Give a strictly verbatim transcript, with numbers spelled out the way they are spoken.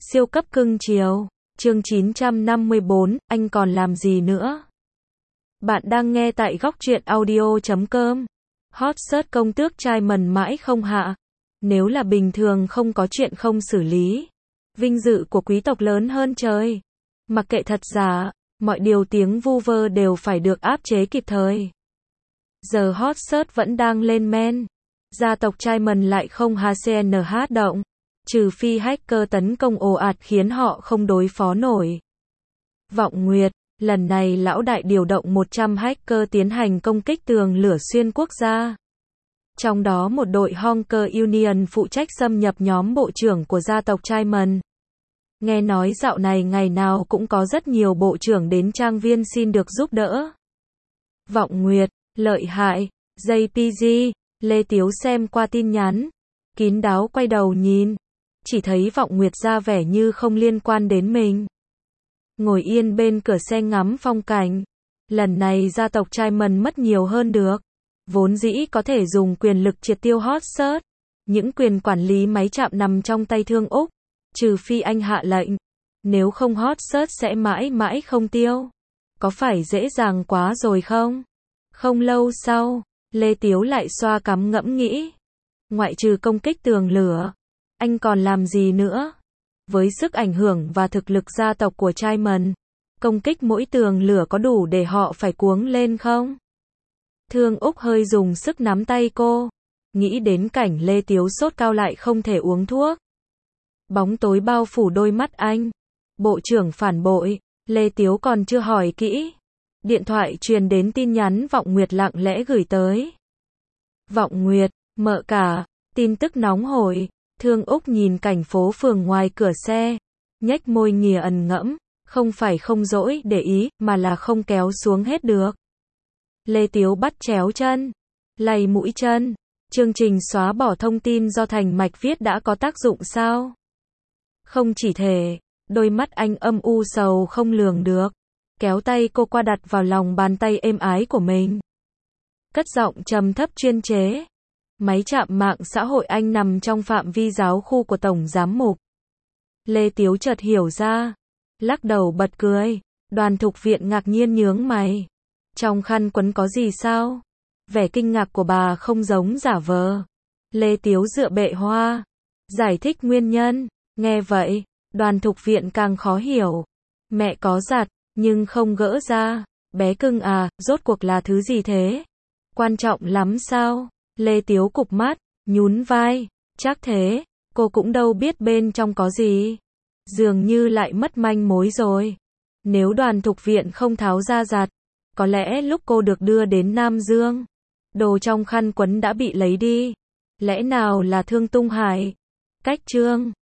Siêu cấp cưng chiều. Chương chín trăm năm mươi bốn, anh còn làm gì nữa? Bạn đang nghe tại góc truyện audio chấm com. Hot search công tước trai mần mãi không hạ. Nếu là bình thường không có chuyện không xử lý. Vinh dự của quý tộc lớn hơn trời. Mặc kệ thật giả, mọi điều tiếng vu vơ đều phải được áp chế kịp thời. Giờ hot search vẫn đang lên men. Gia tộc trai mần lại không hát động. Trừ phi hacker tấn công ồ ạt khiến họ không đối phó nổi. Vọng Nguyệt, lần này lão đại điều động một trăm hacker tiến hành công kích tường lửa xuyên quốc gia. Trong đó một đội Honker Union phụ trách xâm nhập nhóm bộ trưởng của gia tộc trai mần. Nghe nói dạo này ngày nào cũng có rất nhiều bộ trưởng đến trang viên xin được giúp đỡ. Vọng Nguyệt, lợi hại, gi pê giê, Lê Tiếu xem qua tin nhắn, kín đáo quay đầu nhìn. Chỉ thấy Vọng Nguyệt ra vẻ như không liên quan đến mình. Ngồi yên bên cửa xe ngắm phong cảnh. Lần này gia tộc trai mần mất nhiều hơn được. Vốn dĩ có thể dùng quyền lực triệt tiêu hot search. Những quyền quản lý máy chạm nằm trong tay Thương Úc. Trừ phi anh hạ lệnh. Nếu không hot search sẽ mãi mãi không tiêu. Có phải dễ dàng quá rồi không? Không lâu sau, Lê Tiếu lại xoa cằm ngẫm nghĩ. Ngoại trừ công kích tường lửa, anh còn làm gì nữa? Với sức ảnh hưởng và thực lực gia tộc của trai mần, công kích mỗi tường lửa có đủ để họ phải cuống lên không? Thương Úc hơi dùng sức nắm tay cô. Nghĩ đến cảnh Lê Tiếu sốt cao lại không thể uống thuốc. Bóng tối bao phủ đôi mắt anh. Bộ trưởng phản bội. Lê Tiếu còn chưa hỏi kỹ. Điện thoại truyền đến tin nhắn Vọng Nguyệt lặng lẽ gửi tới. Vọng Nguyệt, mợ cả, tin tức nóng hổi. Thương Úc nhìn cảnh phố phường ngoài cửa xe, nhếch môi nghìa ẩn ngẫm, không phải không dỗi để ý, mà là không kéo xuống hết được. Lê Tiếu bắt chéo chân, lay mũi chân. Chương trình xóa bỏ thông tin do Thành Mạch viết đã có tác dụng sao? Không chỉ thể, đôi mắt anh âm u sầu không lường được, kéo tay cô qua đặt vào lòng bàn tay êm ái của mình. Cất giọng trầm thấp chuyên chế. Máy chạm mạng xã hội anh nằm trong phạm vi giáo khu của Tổng Giám mục. Lê Tiếu chợt hiểu ra. Lắc đầu bật cười. Đoàn Thục Viện ngạc nhiên nhướng mày. Trong khăn quấn có gì sao? Vẻ kinh ngạc của bà không giống giả vờ. Lê Tiếu dựa bệ hoa. Giải thích nguyên nhân. Nghe vậy, Đoàn Thục Viện càng khó hiểu. Mẹ có giặt, nhưng không gỡ ra. Bé cưng à, rốt cuộc là thứ gì thế? Quan trọng lắm sao? Lê Tiếu cụp mắt, nhún vai, chắc thế, cô cũng đâu biết bên trong có gì. Dường như lại mất manh mối rồi. Nếu Đoàn Thục Viện không tháo ra giặt, có lẽ lúc cô được đưa đến Nam Dương, đồ trong khăn quấn đã bị lấy đi. Lẽ nào là Thương Tung Hải? Cách chương